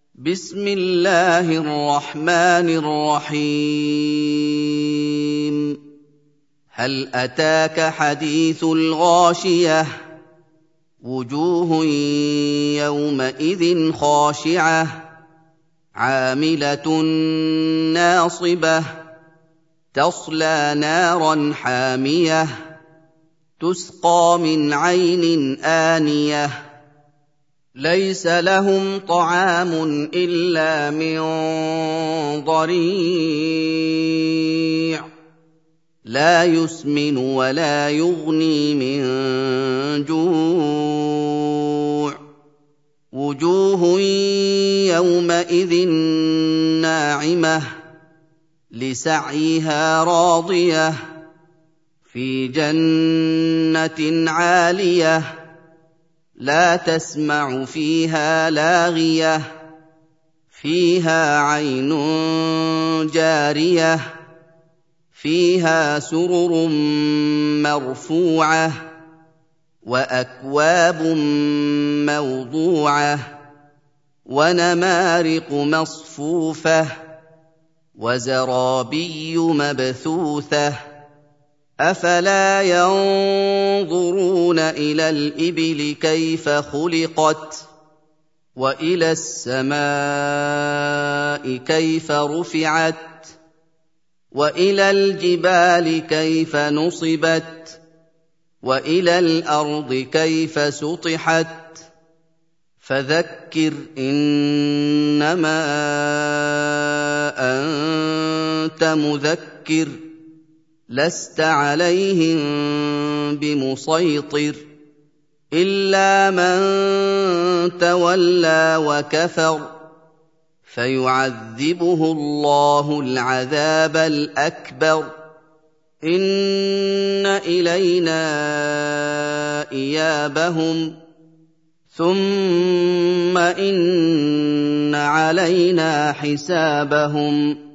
بسم الله الرحمن الرحيم هل أتاك حديث الغاشية وجوه يومئذ خاشعة عاملة ناصبة تصلى نارا حامية تسقى من عين آنية ليس لهم طعام إلا من ضريع لا يسمن ولا يغني من جوع وجوه يومئذ ناعمة لسعيها راضية في جنة عالية لا تسمع فيها لاغية فيها عين جارية فيها سرر مرفوعة وأكواب موضوعة ونمارق مصفوفة وزرابي مبثوثة أفلا ينظرون إلى الإبل كيف خلقت وإلى السماء كيف رفعت وإلى الجبال كيف نصبت وإلى الأرض كيف سطحت فذكر إنما أنت مذكر لست عليهم بمسيطر إلا من تولى وكفر فيعذبه الله العذاب الأكبر إن إلينا إيابهم ثم إن علينا حسابهم